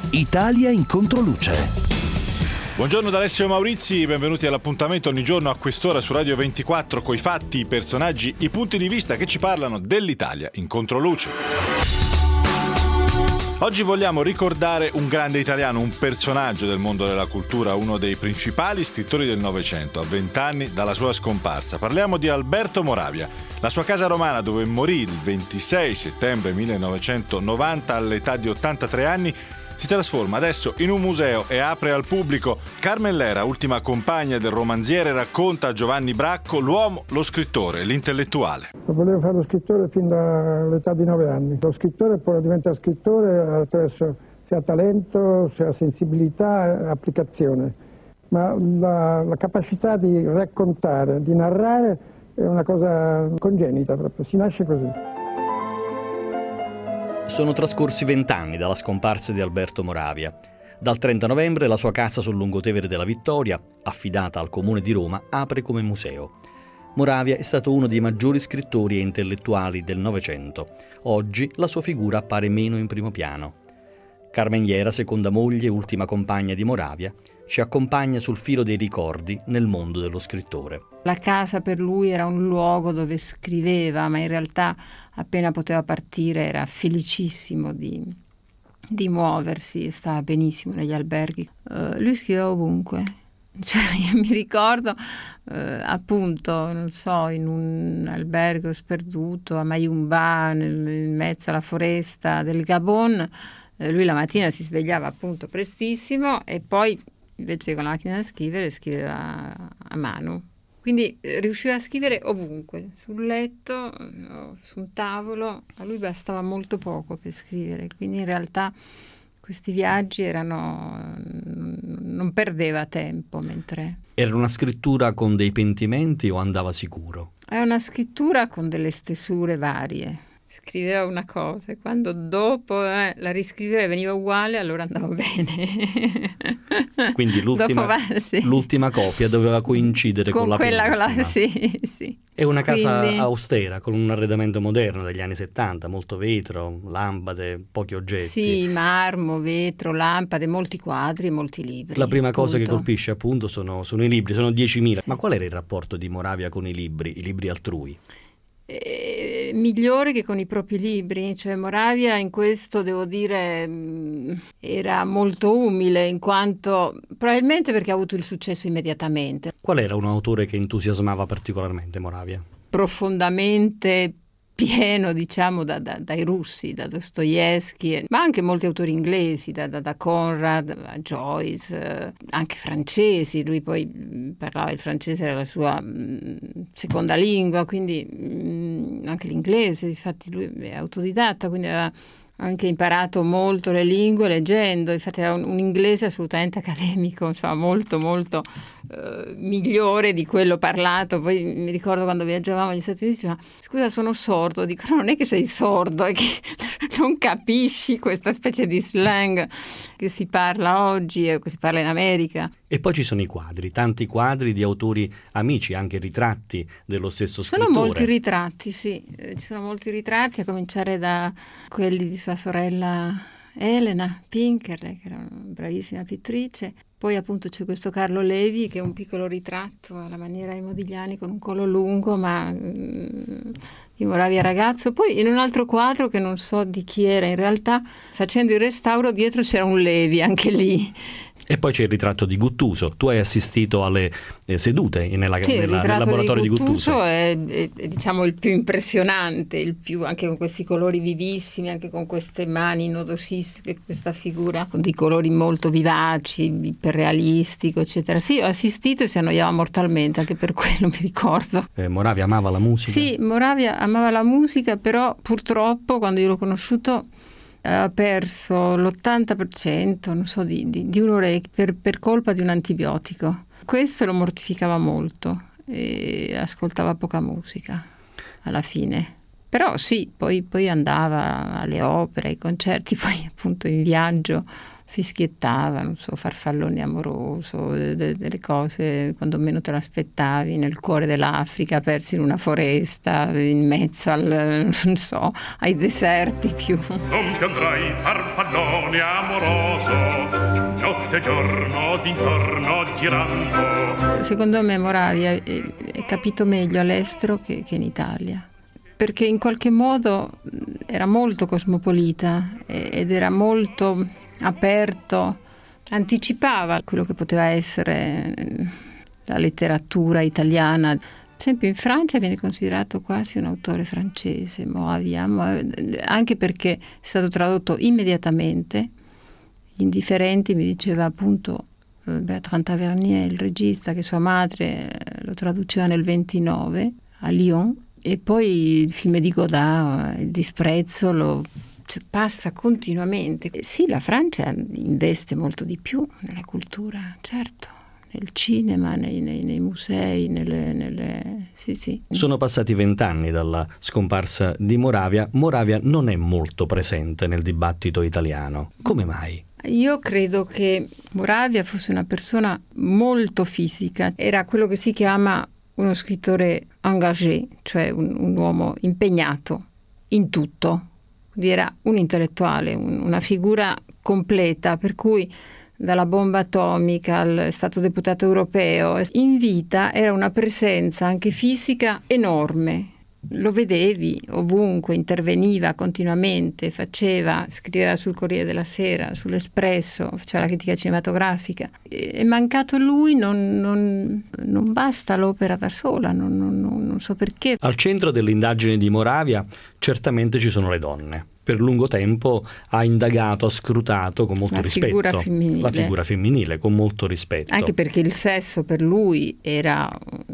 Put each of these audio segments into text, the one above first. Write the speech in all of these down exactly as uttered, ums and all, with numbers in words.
Italia in controluce. Buongiorno da Alessio Maurizi, benvenuti all'appuntamento ogni giorno a quest'ora su Radio ventiquattro coi fatti, i personaggi, i punti di vista che ci parlano dell'Italia in controluce. Oggi vogliamo ricordare un grande italiano, un personaggio del mondo della cultura, uno dei principali scrittori del Novecento, a vent'anni dalla sua scomparsa. Parliamo di Alberto Moravia. La sua casa romana, dove morì il ventisei settembre millenovecentonovanta all'età di ottantatré anni, si trasforma adesso in un museo e apre al pubblico. Carmen Lera, ultima compagna del romanziere, racconta a Giovanni Bracco l'uomo, lo scrittore, l'intellettuale. Volevo fare lo scrittore fin dall'età di nove anni. Lo scrittore può diventare scrittore attraverso sia talento, sia sensibilità e applicazione, ma la, la capacità di raccontare, di narrare è una cosa congenita proprio, si nasce così. Sono trascorsi vent'anni dalla scomparsa di Alberto Moravia. Dal trenta novembre la sua casa sul lungotevere della Vittoria, affidata al Comune di Roma, apre come museo. Moravia è stato uno dei maggiori scrittori e intellettuali del Novecento. Oggi la sua figura appare meno in primo piano. Carmen Lera, seconda moglie e ultima compagna di Moravia, ci accompagna sul filo dei ricordi nel mondo dello scrittore. La casa per lui era un luogo dove scriveva, ma in realtà appena poteva partire era felicissimo di, di muoversi, stava benissimo negli alberghi. Uh, lui scriveva ovunque. Cioè, io mi ricordo eh, appunto, non so, in un albergo sperduto a Mayumba, nel, in mezzo alla foresta del Gabon, eh, lui la mattina si svegliava appunto prestissimo e poi invece con la macchina da scrivere scriveva a mano. Quindi eh, riusciva a scrivere ovunque, sul letto, o su un tavolo. A lui bastava molto poco per scrivere, quindi in realtà questi viaggi erano, non perdeva tempo mentre... Era una scrittura con dei pentimenti o andava sicuro? È una scrittura con delle stesure varie. Scriveva una cosa e quando dopo eh, la riscriveva e veniva uguale, allora andava bene. Quindi l'ultima, va, sì. l'ultima copia doveva coincidere con, con la quella prima. Con la, sì, sì. È una casa Quindi... austera, con un arredamento moderno degli anni settanta, molto vetro, lampade, pochi oggetti. Sì, marmo, vetro, lampade, molti quadri e molti libri. La prima appunto. cosa che colpisce appunto sono, sono i libri, sono diecimila. Ma qual era il rapporto di Moravia con i libri, i libri altrui? Eh, migliore che con i propri libri, cioè Moravia in questo devo dire mh, era molto umile, in quanto probabilmente perché ha avuto il successo immediatamente. Qual era un autore che entusiasmava particolarmente Moravia? Profondamente pieno, diciamo, da, da, dai russi, da Dostoevsky, ma anche molti autori inglesi, da, da, da Conrad, a Joyce, eh, anche francesi. Lui poi mh, parlava il francese, era la sua mh, seconda lingua, quindi mh, anche l'inglese. Infatti lui è autodidatta, quindi aveva anche imparato molto le lingue leggendo. Infatti era un, un inglese assolutamente accademico, insomma molto molto eh, migliore di quello parlato. Poi mi ricordo quando viaggiavamo negli Stati Uniti, ma scusa, sono sordo. Dico, no, non è che sei sordo, è che non capisci questa specie di slang che si parla oggi e che si parla in America. E poi ci sono i quadri, tanti quadri di autori amici, anche ritratti dello stesso sono scrittore. Sono molti ritratti, sì, ci sono molti ritratti, a cominciare da quelli di sua sorella Elena Pinkerle, che era una bravissima pittrice. Poi appunto c'è questo Carlo Levi, che è un piccolo ritratto alla maniera di Modigliani, con un collo lungo, ma mh, di Moravia ragazzo. Poi in un altro quadro, che non so di chi era in realtà, facendo il restauro dietro c'era un Levi, anche lì. E poi c'è il ritratto di Guttuso. Tu hai assistito alle eh, sedute nella, sì, nella, nel laboratorio di Guttuso. Il ritratto di Guttuso è, è, è diciamo il più impressionante, il più, anche con questi colori vivissimi, anche con queste mani nodosissime, questa figura con dei colori molto vivaci, iperrealistico, eccetera. Sì, ho assistito e si annoiava mortalmente, anche per quello mi ricordo. Eh, Moravia amava la musica? Sì, Moravia amava la musica, però purtroppo quando io l'ho conosciuto ha perso l'ottanta per cento, non so, di, di, di un orecchio per, per colpa di un antibiotico. Questo lo mortificava molto e ascoltava poca musica alla fine. Però sì, poi, poi andava alle opere, ai concerti, poi appunto in viaggio fischiettava, non so, farfallone amoroso, de- de- delle cose quando meno te l'aspettavi, nel cuore dell'Africa, persi in una foresta, in mezzo al, non so, ai deserti più. Non piangerai, farfallone amoroso, notte e giorno d'intorno girando. Secondo me Moravia è, è capito meglio all'estero che, che in Italia, perché in qualche modo era molto cosmopolita ed era molto aperto, anticipava quello che poteva essere la letteratura italiana. Per esempio in Francia viene considerato quasi un autore francese, Moravia, anche perché è stato tradotto immediatamente. Gli Indifferenti, mi diceva appunto Bertrand Tavernier, il regista, che sua madre lo traduceva nel ventinove a Lyon, e poi il film di Godard, Il disprezzo, lo cioè, passa continuamente. Sì, la Francia investe molto di più nella cultura, certo, nel cinema, nei, nei, nei musei, nelle, nelle... Sì, sì. Sono passati vent'anni dalla scomparsa di Moravia. Moravia non è molto presente nel dibattito italiano. Come mai? Io credo che Moravia fosse una persona molto fisica, era quello che si chiama uno scrittore engagé, cioè un, un uomo impegnato in tutto. Quindi era un intellettuale, un, una figura completa, per cui dalla bomba atomica al è stato deputato europeo, in vita era una presenza anche fisica enorme. Lo vedevi ovunque, interveniva continuamente, faceva, scriveva sul Corriere della Sera, sull'Espresso, faceva la critica cinematografica. È mancato lui, non, non, non basta l'opera da sola, non, non, non so perché. Al centro dell'indagine di Moravia certamente ci sono le donne. Per lungo tempo ha indagato, ha scrutato con molto la rispetto figura femminile. la figura femminile, con molto rispetto. Anche perché il sesso per lui era,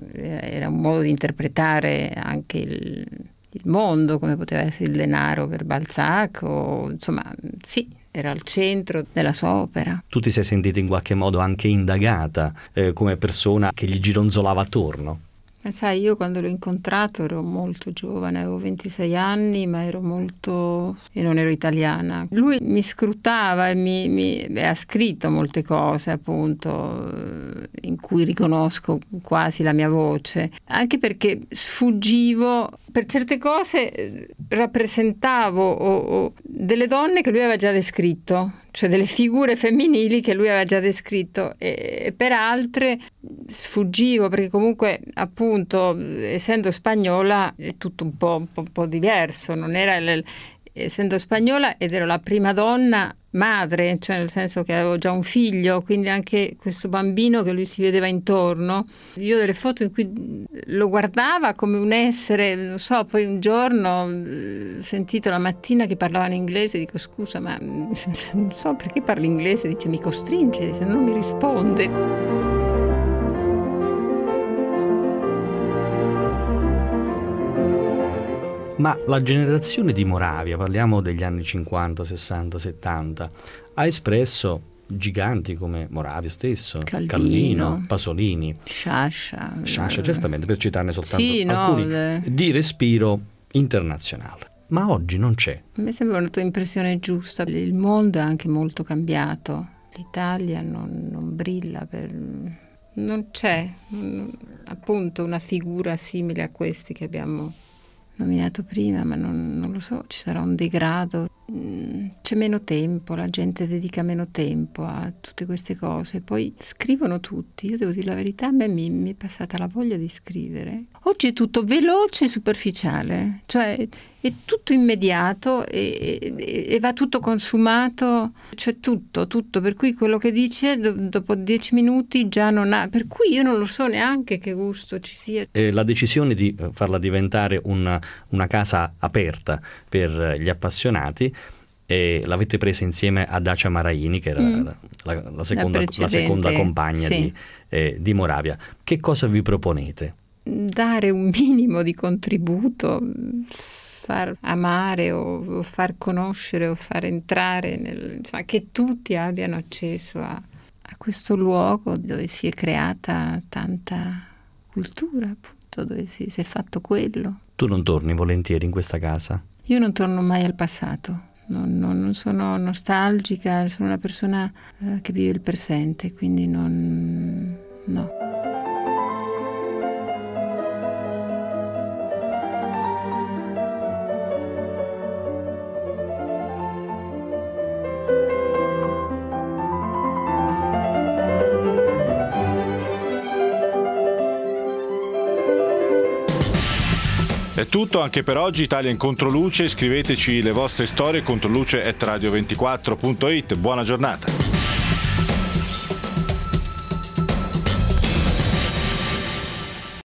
era un modo di interpretare anche il, il mondo, come poteva essere il denaro per Balzac, o, insomma, sì, era al centro della sua opera. Tu ti sei sentita in qualche modo anche indagata eh, come persona che gli gironzolava attorno? Ma sai, io quando l'ho incontrato ero molto giovane, avevo ventisei anni, ma ero molto... e non ero italiana. Lui mi scrutava e mi, mi... Beh, ha scritto molte cose, appunto, in cui riconosco quasi la mia voce, anche perché sfuggivo, per certe cose rappresentavo o, o delle donne che lui aveva già descritto, cioè delle figure femminili che lui aveva già descritto, e, e per altre sfuggivo, perché comunque appunto essendo spagnola è tutto un po', un po', un po' diverso, non era l- essendo spagnola ed ero la prima donna madre, cioè nel senso che avevo già un figlio, quindi anche questo bambino che lui si vedeva intorno. Io ho delle foto in cui lo guardava come un essere, non so, poi un giorno ho sentito la mattina che parlava in inglese, dico scusa ma non so perché parli inglese, dice mi costringe, se non mi risponde. Ma la generazione di Moravia, parliamo degli anni cinquanta, sessanta, settanta, ha espresso giganti come Moravia stesso, Calvino, Calvino, Pasolini, Sciascia, Sciascia, certamente, per citarne soltanto sì, alcuni, no, le... di respiro internazionale. Ma oggi non c'è. A me sembra una tua impressione giusta. Il mondo è anche molto cambiato. L'Italia non, non brilla per... Non c'è, appunto, una figura simile a questi che abbiamo nominato prima, ma non, non lo so, ci sarà un degrado, c'è meno tempo, la gente dedica meno tempo a tutte queste cose, poi scrivono tutti, io devo dire la verità, a me mi, mi è passata la voglia di scrivere. Oggi è tutto veloce e superficiale, cioè è tutto immediato e, e, e va tutto consumato, cioè tutto, tutto, per cui quello che dice do, dopo dieci minuti già non ha, per cui io non lo so neanche che gusto ci sia. Eh, la decisione di farla diventare una, una casa aperta per gli appassionati e l'avete presa insieme a Dacia Maraini, che era mm. la, la, la, seconda, la, la seconda compagna sì. di, eh, di Moravia. Che cosa vi proponete? Dare un minimo di contributo, far amare o, o far conoscere o far entrare, nel, insomma, che tutti abbiano accesso a, a questo luogo dove si è creata tanta cultura, appunto, dove si, si è fatto quello. Tu non torni volentieri in questa casa? Io non torno mai al passato. non, non, non sono nostalgica, sono una persona eh, che vive il presente, quindi non... no. È tutto anche per oggi. Italia in Controluce, scriveteci le vostre storie controluce chiocciola radio ventiquattro punto it. Buona giornata.